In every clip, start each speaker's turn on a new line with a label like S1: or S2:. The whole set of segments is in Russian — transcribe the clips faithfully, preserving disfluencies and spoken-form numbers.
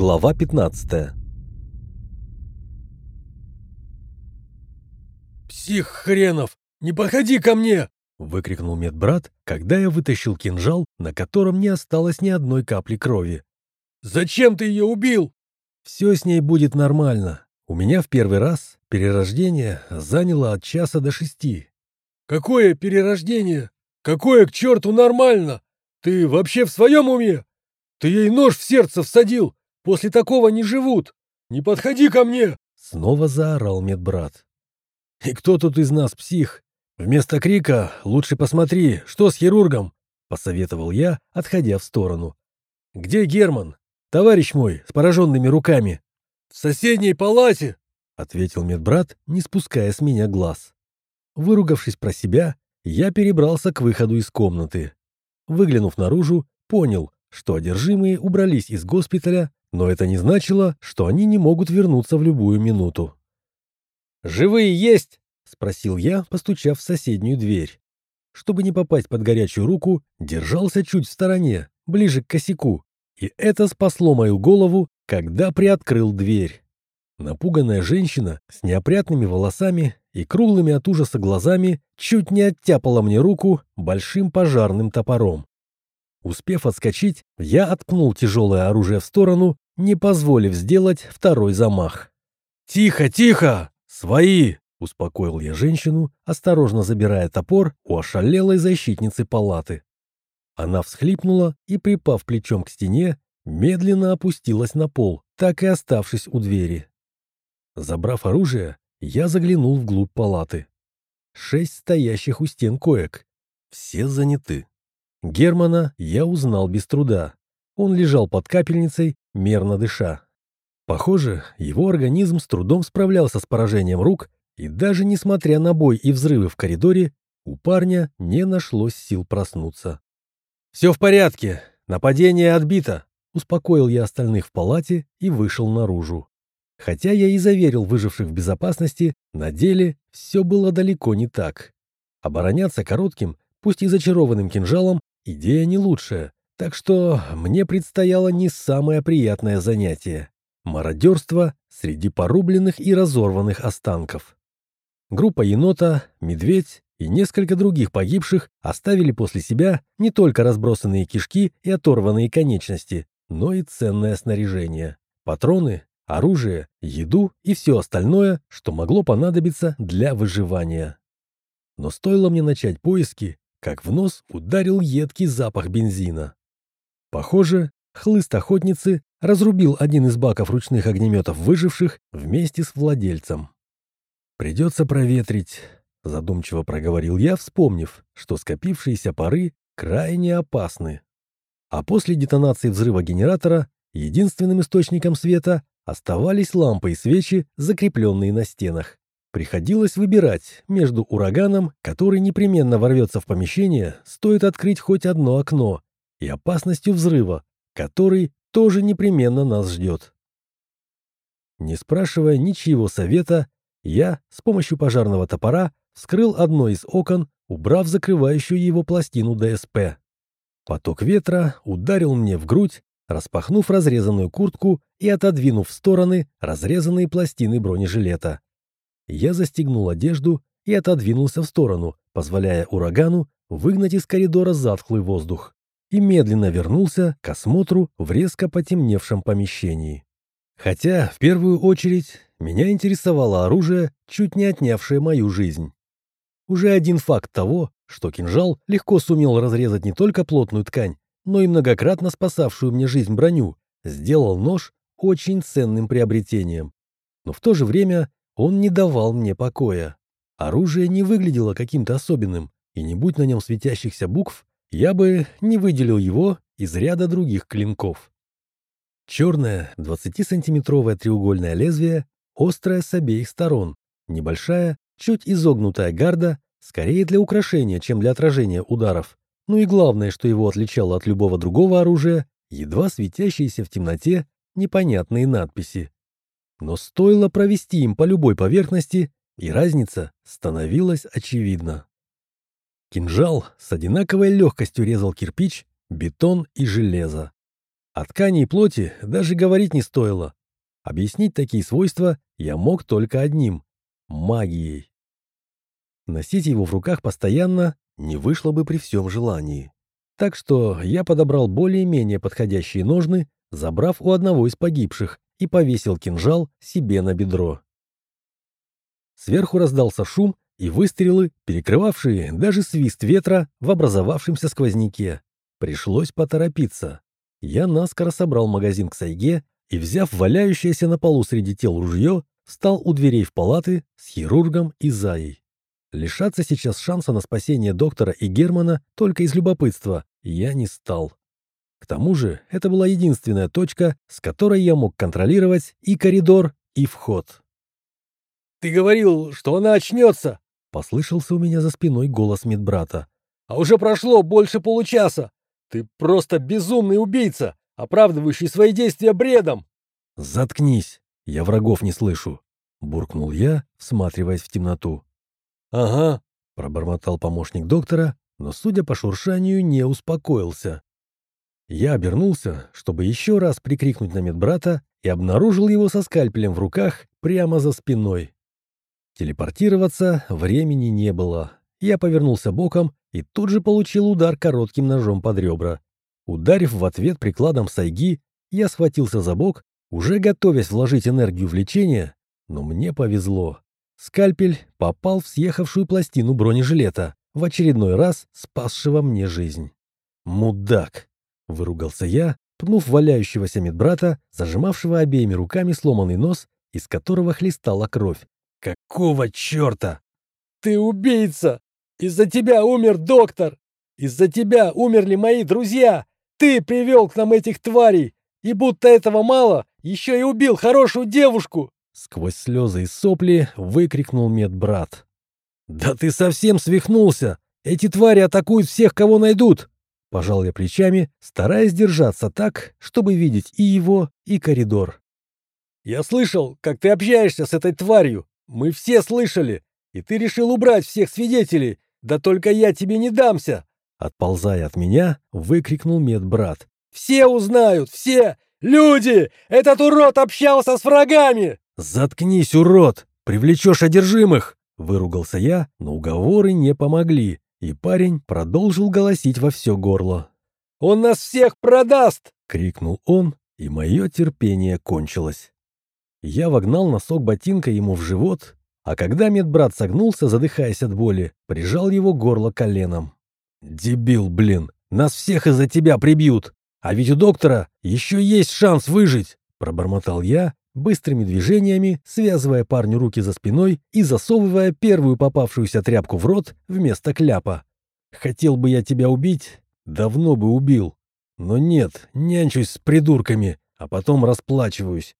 S1: Глава пятнадцатая.
S2: «Псих хренов! Не подходи ко мне!»
S1: — выкрикнул медбрат, когда я вытащил кинжал, на котором не осталось ни одной капли крови.
S2: «Зачем ты ее убил?»
S1: «Все с ней будет нормально. У меня в первый раз перерождение заняло от часа до шести».
S2: «Какое перерождение? Какое к черту нормально? Ты вообще в своем уме? Ты ей нож в сердце всадил! После такого не живут! Не подходи ко мне!»
S1: Снова заорал медбрат. «И кто тут из нас псих? Вместо крика лучше посмотри, что с хирургом!» — посоветовал я, отходя в сторону. «Где Герман? Товарищ мой, с пораженными руками!»
S2: «В соседней палате!»
S1: — ответил медбрат, не спуская с меня глаз. Выругавшись про себя, я перебрался к выходу из комнаты. Выглянув наружу, понял, что одержимые убрались из госпиталя, но это не значило, что они не могут вернуться в любую минуту. «Живые есть?» — спросил я, постучав в соседнюю дверь. Чтобы не попасть под горячую руку, держался чуть в стороне, ближе к косяку, и это спасло мою голову, когда приоткрыл дверь. Напуганная женщина с неопрятными волосами и круглыми от ужаса глазами чуть не оттяпала мне руку большим пожарным топором. Успев отскочить, я откнул тяжелое оружие в сторону, не позволив сделать второй замах. «Тихо, тихо! Свои!» — успокоил я женщину, осторожно забирая топор у ошалелой защитницы палаты. Она всхлипнула и, припав плечом к стене, медленно опустилась на пол, так и оставшись у двери. Забрав оружие, я заглянул вглубь палаты. Шесть стоящих у стен коек. Все заняты. Германа я узнал без труда. Он лежал под капельницей, мерно дыша. Похоже, его организм с трудом справлялся с поражением рук, и даже несмотря на бой и взрывы в коридоре, у парня не нашлось сил проснуться. «Все в порядке, нападение отбито», — успокоил я остальных в палате и вышел наружу. Хотя я и заверил выживших в безопасности, на деле все было далеко не так. Обороняться коротким, пусть и зачарованным кинжалом, идея не лучшая, так что мне предстояло не самое приятное занятие — мародерство среди порубленных и разорванных останков. Группа енота, медведь и несколько других погибших оставили после себя не только разбросанные кишки и оторванные конечности, но и ценное снаряжение, патроны, оружие, еду и все остальное, что могло понадобиться для выживания. Но стоило мне начать поиски, как в нос ударил едкий запах бензина. Похоже, хлыст охотницы разрубил один из баков ручных огнеметов выживших вместе с владельцем. «Придется проветрить», — задумчиво проговорил я, вспомнив, что скопившиеся пары крайне опасны. А после детонации взрыва генератора единственным источником света оставались лампы и свечи, закрепленные на стенах. Приходилось выбирать между ураганом, который непременно ворвется в помещение, стоит открыть хоть одно окно, и опасностью взрыва, который тоже непременно нас ждет. Не спрашивая ничьего совета, я с помощью пожарного топора вскрыл одно из окон, убрав закрывающую его пластину ДСП. Поток ветра ударил мне в грудь, распахнув разрезанную куртку и отодвинув в стороны разрезанные пластины бронежилета. Я застегнул одежду и отодвинулся в сторону, позволяя урагану выгнать из коридора затхлый воздух, и медленно вернулся к осмотру в резко потемневшем помещении. Хотя, в первую очередь, меня интересовало оружие, чуть не отнявшее мою жизнь. Уже один факт того, что кинжал легко сумел разрезать не только плотную ткань, но и многократно спасавшую мне жизнь броню, сделал нож очень ценным приобретением. Но в то же время он не давал мне покоя. Оружие не выглядело каким-то особенным, и не будь на нем светящихся букв, я бы не выделил его из ряда других клинков. Черное двадцатисантиметровое треугольное лезвие, острое с обеих сторон, небольшая, чуть изогнутая гарда, скорее для украшения, чем для отражения ударов. Ну и главное, что его отличало от любого другого оружия, едва светящиеся в темноте непонятные надписи. Но стоило провести им по любой поверхности, и разница становилась очевидна. Кинжал с одинаковой легкостью резал кирпич, бетон и железо. О ткани и плоти даже говорить не стоило. Объяснить такие свойства я мог только одним — магией. Носить его в руках постоянно не вышло бы при всем желании. Так что я подобрал более-менее подходящие ножны, забрав у одного из погибших, и повесил кинжал себе на бедро. Сверху раздался шум и выстрелы, перекрывавшие даже свист ветра в образовавшемся сквозняке. Пришлось поторопиться. Я наскоро собрал магазин к сайге и, взяв валяющееся на полу среди тел ружье, встал у дверей в палаты с хирургом и Заей. Лишаться сейчас шанса на спасение доктора и Германа только из любопытства я не стал. К тому же это была единственная точка, с которой я мог контролировать и коридор, и вход.
S2: «Ты говорил, что она очнется!»
S1: — послышался у меня за спиной голос медбрата.
S2: «А уже прошло больше получаса! Ты просто безумный убийца, оправдывающий свои действия бредом!»
S1: «Заткнись! Я врагов не слышу!» — буркнул я, всматриваясь в темноту.
S2: «Ага»,
S1: — пробормотал помощник доктора, но, судя по шуршанию, не успокоился. Я обернулся, чтобы еще раз прикрикнуть на медбрата, и обнаружил его со скальпелем в руках прямо за спиной. Телепортироваться времени не было. Я повернулся боком и тут же получил удар коротким ножом под ребра. Ударив в ответ прикладом сайги, я схватился за бок, уже готовясь вложить энергию в лечение, но мне повезло. Скальпель попал в съехавшую пластину бронежилета, в очередной раз спасшего мне жизнь. «Мудак!» — выругался я, пнув валяющегося медбрата, зажимавшего обеими руками сломанный нос, из которого хлестала кровь. «Какого черта?»
S2: «Ты убийца! Из-за тебя умер доктор! Из-за тебя умерли мои друзья! Ты привел к нам этих тварей! И будто этого мало, еще и убил хорошую девушку!»
S1: Сквозь слезы и сопли выкрикнул медбрат. «Да ты совсем свихнулся! Эти твари атакуют всех, кого найдут!» Пожал я плечами, стараясь держаться так, чтобы видеть и его, и коридор.
S2: «Я слышал, как ты общаешься с этой тварью! Мы все слышали! И ты решил убрать всех свидетелей! Да только я тебе не дамся!»
S1: Отползая от меня, выкрикнул медбрат.
S2: «Все узнают! Все! Люди! Этот урод общался с врагами!»
S1: «Заткнись, урод! Привлечешь одержимых!» Выругался я, но уговоры не помогли, и парень продолжил голосить во все горло.
S2: «Он нас всех продаст!»
S1: — крикнул он, и мое терпение кончилось. Я вогнал носок ботинка ему в живот, а когда медбрат согнулся, задыхаясь от боли, прижал его горло коленом. «Дебил, блин! Нас всех из-за тебя прибьют! А ведь у доктора еще есть шанс выжить!» — пробормотал я, быстрыми движениями связывая парню руки за спиной и засовывая первую попавшуюся тряпку в рот вместо кляпа. «Хотел бы я тебя убить, давно бы убил. Но нет, нянчусь с придурками, а потом расплачиваюсь».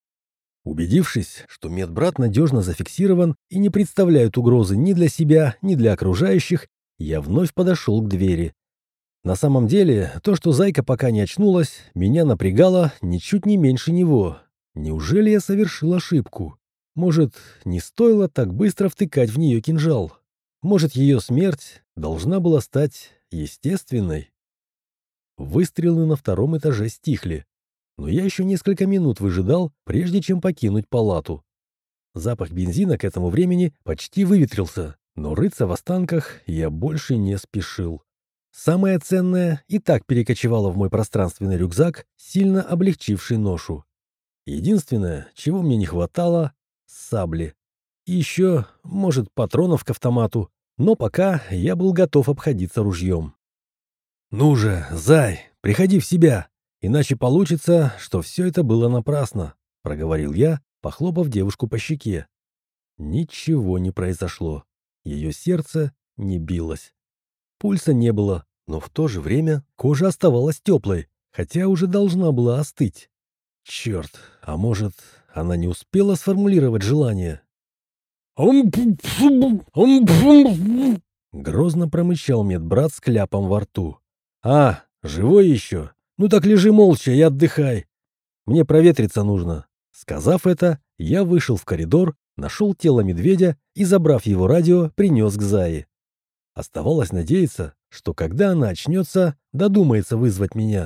S1: Убедившись, что медбрат надежно зафиксирован и не представляет угрозы ни для себя, ни для окружающих, я вновь подошел к двери. На самом деле, то, что зайка пока не очнулась, меня напрягало ничуть не меньше него. Неужели я совершил ошибку? Может, не стоило так быстро втыкать в нее кинжал? Может, ее смерть должна была стать естественной? Выстрелы на втором этаже стихли, но я еще несколько минут выжидал, прежде чем покинуть палату. Запах бензина к этому времени почти выветрился, но рыться в останках я больше не спешил. Самое ценное и так перекочевало в мой пространственный рюкзак, сильно облегчивший ношу. Единственное, чего мне не хватало — сабли. И еще, может, патронов к автомату, но пока я был готов обходиться ружьем. «Ну же, зай, приходи в себя, иначе получится, что все это было напрасно», — проговорил я, похлопав девушку по щеке. Ничего не произошло. Ее сердце не билось. Пульса не было, но в то же время кожа оставалась теплой, хотя уже должна была остыть. Черт, а может, она не успела сформулировать желание? Грозно промычал медбрат с кляпом во рту. «А, живой еще? Ну так лежи молча и отдыхай. Мне проветриться нужно». Сказав это, я вышел в коридор, нашел тело медведя и, забрав его радио, принес к Зае. Оставалось надеяться, что когда она очнется, додумается вызвать меня.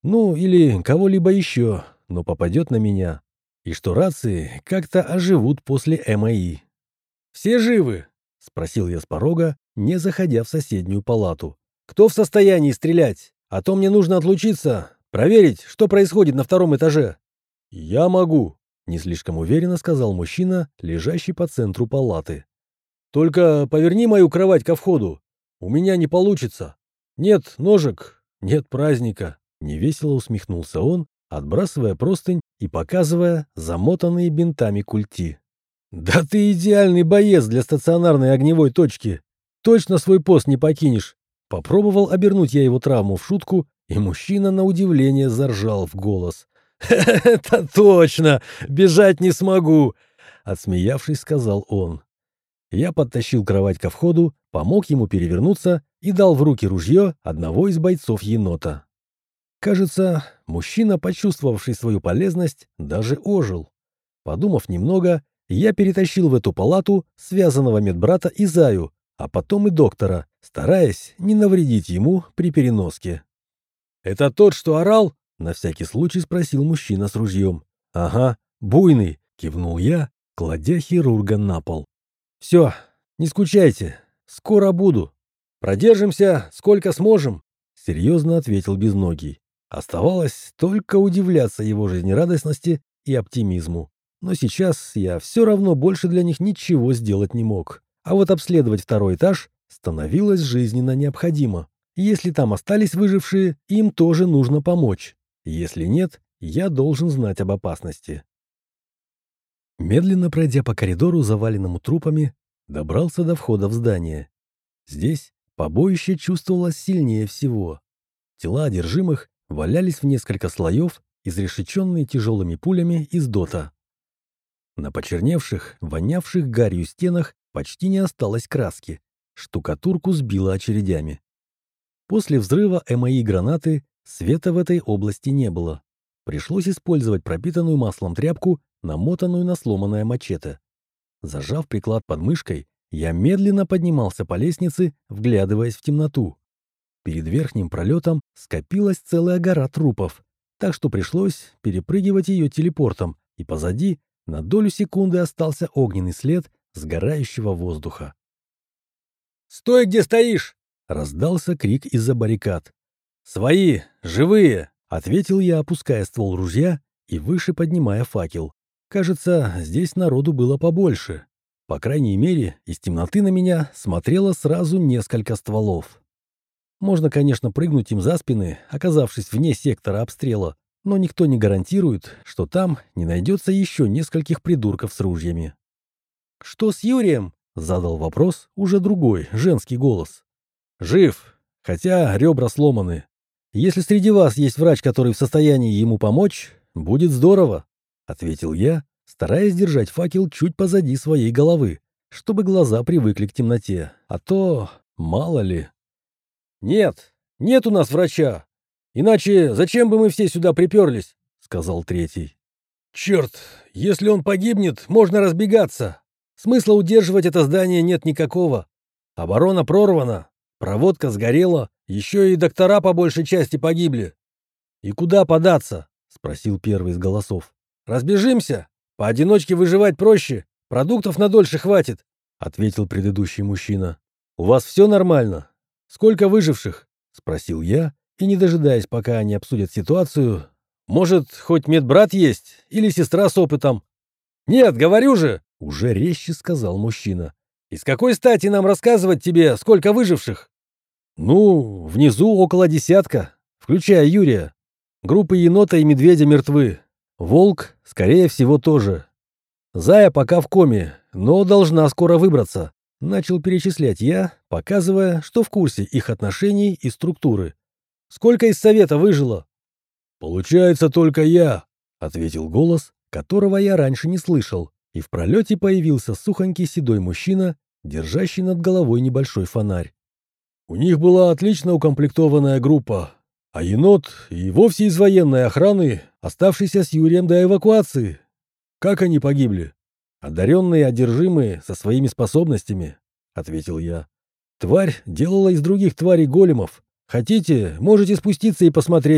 S1: Ну, или кого-либо еще, но попадет на меня. И что рации как-то оживут после МАИ.
S2: «Все живы?» — спросил я с порога, не заходя в соседнюю палату. «Кто в состоянии стрелять? А то мне нужно отлучиться, проверить, что происходит на втором этаже».
S1: «Я могу», — не слишком уверенно сказал мужчина, лежащий по центру палаты.
S2: «Только поверни мою кровать ко входу. У меня не получится. Нет ножек, нет праздника».
S1: Невесело усмехнулся он, отбрасывая простынь и показывая замотанные бинтами культи.
S2: «Да ты идеальный боец для стационарной огневой точки. Точно свой пост не покинешь».
S1: Попробовал обернуть я его травму в шутку, и мужчина на удивление заржал в голос.
S2: «Это точно! Бежать не смогу!»
S1: — отсмеявшись, сказал он. Я подтащил кровать ко входу, помог ему перевернуться и дал в руки ружье одного из бойцов енота. Кажется, мужчина, почувствовавший свою полезность, даже ожил. Подумав немного, я перетащил в эту палату связанного медбрата и Заю, а потом и доктора, стараясь не навредить ему при переноске.
S2: «Это тот, что орал?»
S1: — на всякий случай спросил мужчина с ружьем. «Ага, буйный», — кивнул я, кладя хирурга на пол. «Все, не скучайте, скоро буду».
S2: «Продержимся, сколько сможем»,
S1: — серьезно ответил Безногий. Оставалось только удивляться его жизнерадостности и оптимизму. Но сейчас я все равно больше для них ничего сделать не мог. А вот обследовать второй этаж становилось жизненно необходимо. Если там остались выжившие, им тоже нужно помочь. Если нет, я должен знать об опасности. Медленно пройдя по коридору, заваленному трупами, добрался до входа в здание. Здесь побоище чувствовалось сильнее всего. Тела одержимых валялись в несколько слоев, изрешеченные тяжелыми пулями из дота. На почерневших, вонявших гарью стенах почти не осталось краски. Штукатурку сбило очередями. После взрыва МАИ гранаты света в этой области не было. Пришлось использовать пропитанную маслом тряпку, намотанную на сломанное мачете. Зажав приклад под мышкой, я медленно поднимался по лестнице, вглядываясь в темноту. Перед верхним пролетом скопилась целая гора трупов, так что пришлось перепрыгивать ее телепортом, и позади на долю секунды остался огненный след сгорающего воздуха.
S2: «Стой, где стоишь!»
S1: — раздался крик из-за баррикад.
S2: «Свои! Живые!»
S1: — ответил я, опуская ствол ружья и выше поднимая факел. Кажется, здесь народу было побольше. По крайней мере, из темноты на меня смотрело сразу несколько стволов. Можно, конечно, прыгнуть им за спины, оказавшись вне сектора обстрела, но никто не гарантирует, что там не найдется еще нескольких придурков с ружьями.
S2: «Что с Юрием?»
S1: — задал вопрос уже другой, женский голос.
S2: «Жив,
S1: хотя ребра сломаны. Если среди вас есть врач, который в состоянии ему помочь, будет здорово», — ответил я, стараясь держать факел чуть позади своей головы, чтобы глаза привыкли к темноте, а то мало ли.
S2: «Нет, нет у нас врача. Иначе зачем бы мы все сюда приперлись?» —
S1: сказал третий.
S2: «Черт, если он погибнет, можно разбегаться. Смысла удерживать это здание нет никакого. Оборона прорвана, проводка сгорела, еще и доктора по большей части погибли. И куда податься?» — спросил первый из голосов. «Разбежимся? Поодиночке выживать проще, продуктов надольше хватит», — ответил предыдущий мужчина. «У вас все нормально? Сколько выживших?» — спросил я, и, не дожидаясь, пока они обсудят ситуацию, «Может, хоть медбрат есть или сестра с опытом?» «Нет, говорю же!» — уже резче сказал мужчина. «И с какой стати нам рассказывать тебе, сколько выживших?» «Ну, внизу около десятка, включая Юрия. Группы енота и медведя мертвы. Волк, скорее всего, тоже. Зая пока в коме, но должна скоро выбраться», — начал перечислять я, показывая, что в курсе их отношений и структуры. «Сколько из совета выжило?» «Получается, только я», — ответил голос, которого я раньше не слышал, и в пролете появился сухонький седой мужчина, держащий над головой небольшой фонарь. «У них была отлично укомплектованная группа, а енот и вовсе из военной охраны, оставшийся с Юрием до эвакуации. Как они погибли?» «Одаренные одержимые со своими способностями», — ответил я. «Тварь делала из других тварей големов. Хотите, можете спуститься и посмотреть.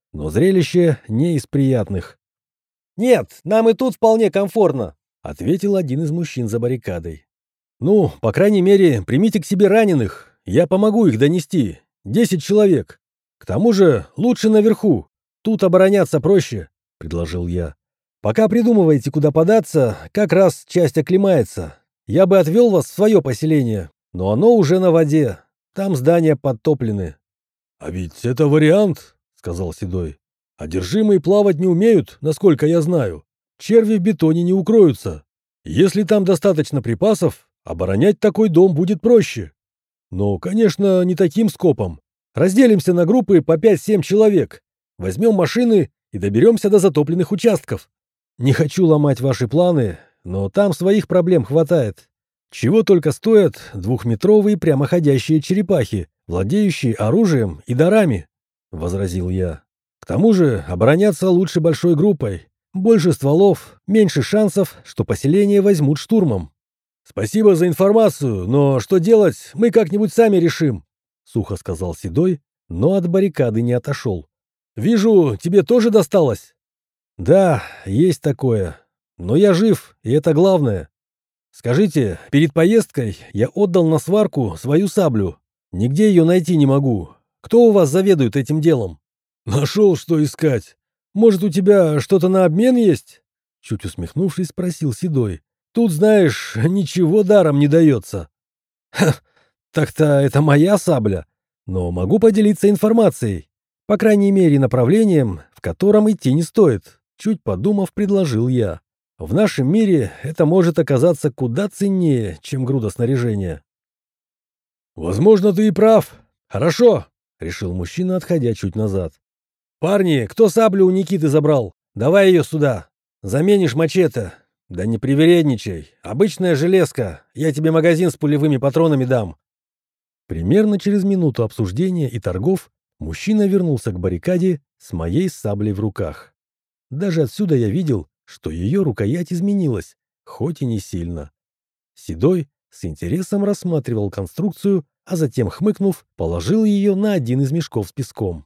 S1: но зрелище не из приятных.
S2: «Нет, нам и тут вполне комфортно»,
S1: — ответил один из мужчин за баррикадой. «Ну, по крайней мере, примите к себе раненых. Я помогу их донести. Десять человек. К тому же лучше наверху. Тут обороняться проще», — предложил я. «Пока придумываете, куда податься, как раз часть оклемается. Я бы отвел вас в свое поселение, но оно уже на воде. Там здания подтоплены». «А ведь это вариант», — сказал Седой. «Одержимые плавать не умеют, насколько я знаю. Черви в бетоне не укроются. Если там достаточно припасов, оборонять такой дом будет проще. Но, конечно, не таким скопом. Разделимся на группы по пять-семь человек. Возьмем машины и доберемся до затопленных участков. Не хочу ломать ваши планы, но там своих проблем хватает. Чего только стоят двухметровые прямоходящие черепахи, владеющие оружием и дарами», — возразил я. «К тому же обороняться лучше большой группой. Больше стволов, меньше шансов, что поселение возьмут штурмом». «Спасибо за информацию, но что делать, мы как-нибудь сами решим», — сухо сказал Седой, но от баррикады не отошел. «Вижу, тебе тоже досталось?» «Да, есть такое. Но я жив, и это главное. Скажите, перед поездкой я отдал на сварку свою саблю. Нигде ее найти не могу. Кто у вас заведует этим делом?» «Нашел, что искать. Может, у тебя что-то на обмен есть?» Чуть усмехнувшись, спросил Седой. «Тут, знаешь, ничего даром не дается». «Ха, так-то это моя сабля, но могу поделиться информацией. По крайней мере, направлением, в котором идти не стоит», — чуть подумав, предложил я. «В нашем мире это может оказаться куда ценнее, чем груда снаряжения». «Возможно, ты и прав. Хорошо», — решил мужчина, отходя чуть назад. «Парни, кто саблю у Никиты забрал? Давай ее сюда. Заменишь мачете. Да не привередничай. Обычная железка. Я тебе магазин с пулевыми патронами дам». Примерно через минуту обсуждения и торгов мужчина вернулся к баррикаде с моей саблей в руках. Даже отсюда я видел, что ее рукоять изменилась, хоть и не сильно. Седой с интересом рассматривал конструкцию, а затем, хмыкнув, положил ее на один из мешков с песком.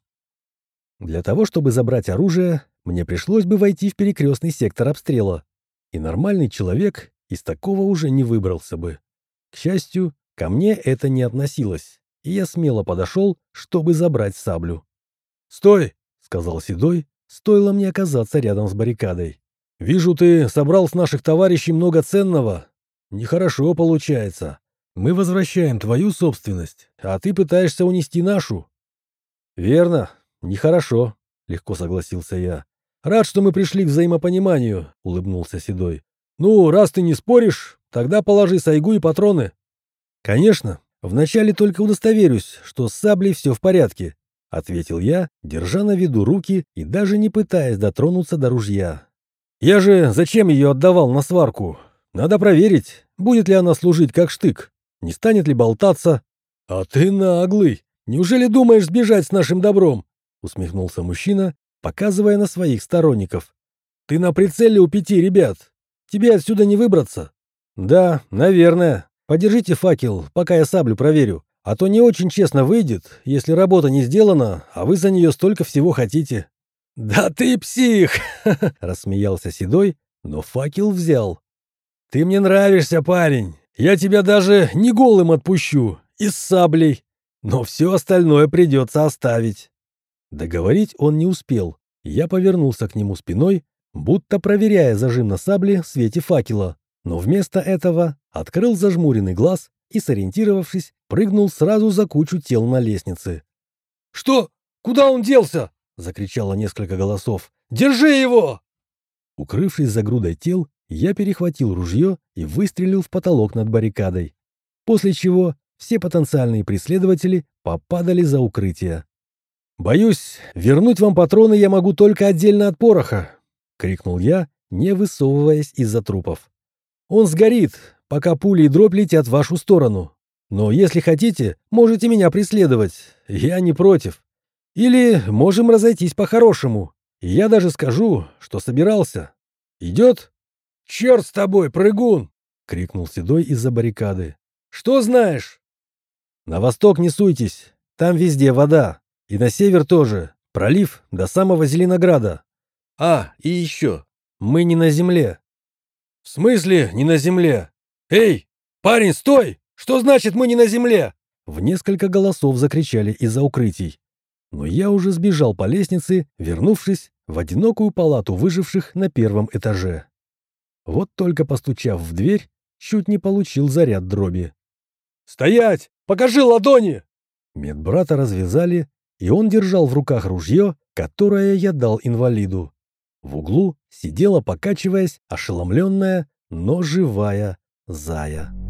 S1: Для того, чтобы забрать оружие, мне пришлось бы войти в перекрестный сектор обстрела, и нормальный человек из такого уже не выбрался бы. К счастью, ко мне это не относилось, и я смело подошел, чтобы забрать саблю. «Стой!» — сказал Седой, стоило мне оказаться рядом с баррикадой. «Вижу, ты собрал с наших товарищей много ценного. Нехорошо получается. Мы возвращаем твою собственность, а ты пытаешься унести нашу». «Верно, нехорошо», — легко согласился я. «Рад, что мы пришли к взаимопониманию», — улыбнулся Седой. «Ну, раз ты не споришь, тогда положи сайгу и патроны». «Конечно, вначале только удостоверюсь, что с саблей все в порядке», — ответил я, держа на виду руки и даже не пытаясь дотронуться до ружья. «Я же зачем ее отдавал на сварку? Надо проверить, будет ли она служить как штык, не станет ли болтаться». «А ты наглый! Неужели думаешь сбежать с нашим добром?» — усмехнулся мужчина, показывая на своих сторонников. «Ты на прицеле у пяти ребят. Тебе отсюда не выбраться». «Да, наверное. Подержите факел, пока я саблю проверю. А то не очень честно выйдет, если работа не сделана, а вы за нее столько всего хотите». «Да ты псих!» — рассмеялся Седой, но факел взял. «Ты мне нравишься, парень. Я тебя даже не голым отпущу, и с саблей. Но все остальное придется оставить». Договорить он не успел. Я повернулся к нему спиной, будто проверяя зажим на сабле в свете факела. Но вместо этого открыл зажмуренный глаз и, сориентировавшись, прыгнул сразу за кучу тел на лестнице. «Что? Куда он делся?» — закричало несколько голосов. «Держи его!» Укрывшись за грудой тел, я перехватил ружье и выстрелил в потолок над баррикадой. После чего все потенциальные преследователи попадали за укрытие. «Боюсь, вернуть вам патроны я могу только отдельно от пороха!» — крикнул я, не высовываясь из-за трупов. «Он сгорит, пока пули и дробь летят в вашу сторону. Но если хотите, можете меня преследовать. Я не против. Или можем разойтись по-хорошему. Я даже скажу, что собирался. Идет?» «Черт с тобой, прыгун!» — крикнул Седой из-за баррикады. «Что знаешь?» «На восток не суйтесь. Там везде вода. И на север тоже. Пролив до самого Зеленограда.
S2: А, и еще.
S1: Мы не на земле.
S2: В смысле не на земле? Эй, парень, стой! Что значит мы не на земле?
S1: В несколько голосов закричали из-за укрытий. Но я уже сбежал по лестнице, вернувшись в одинокую палату выживших на первом этаже. Вот только постучав в дверь, чуть не получил заряд дроби.
S2: «Стоять! Покажи ладони!»
S1: Медбрата развязали, и он держал в руках ружье, которое я дал инвалиду. В углу сидела, покачиваясь, ошеломленная, но живая Зая.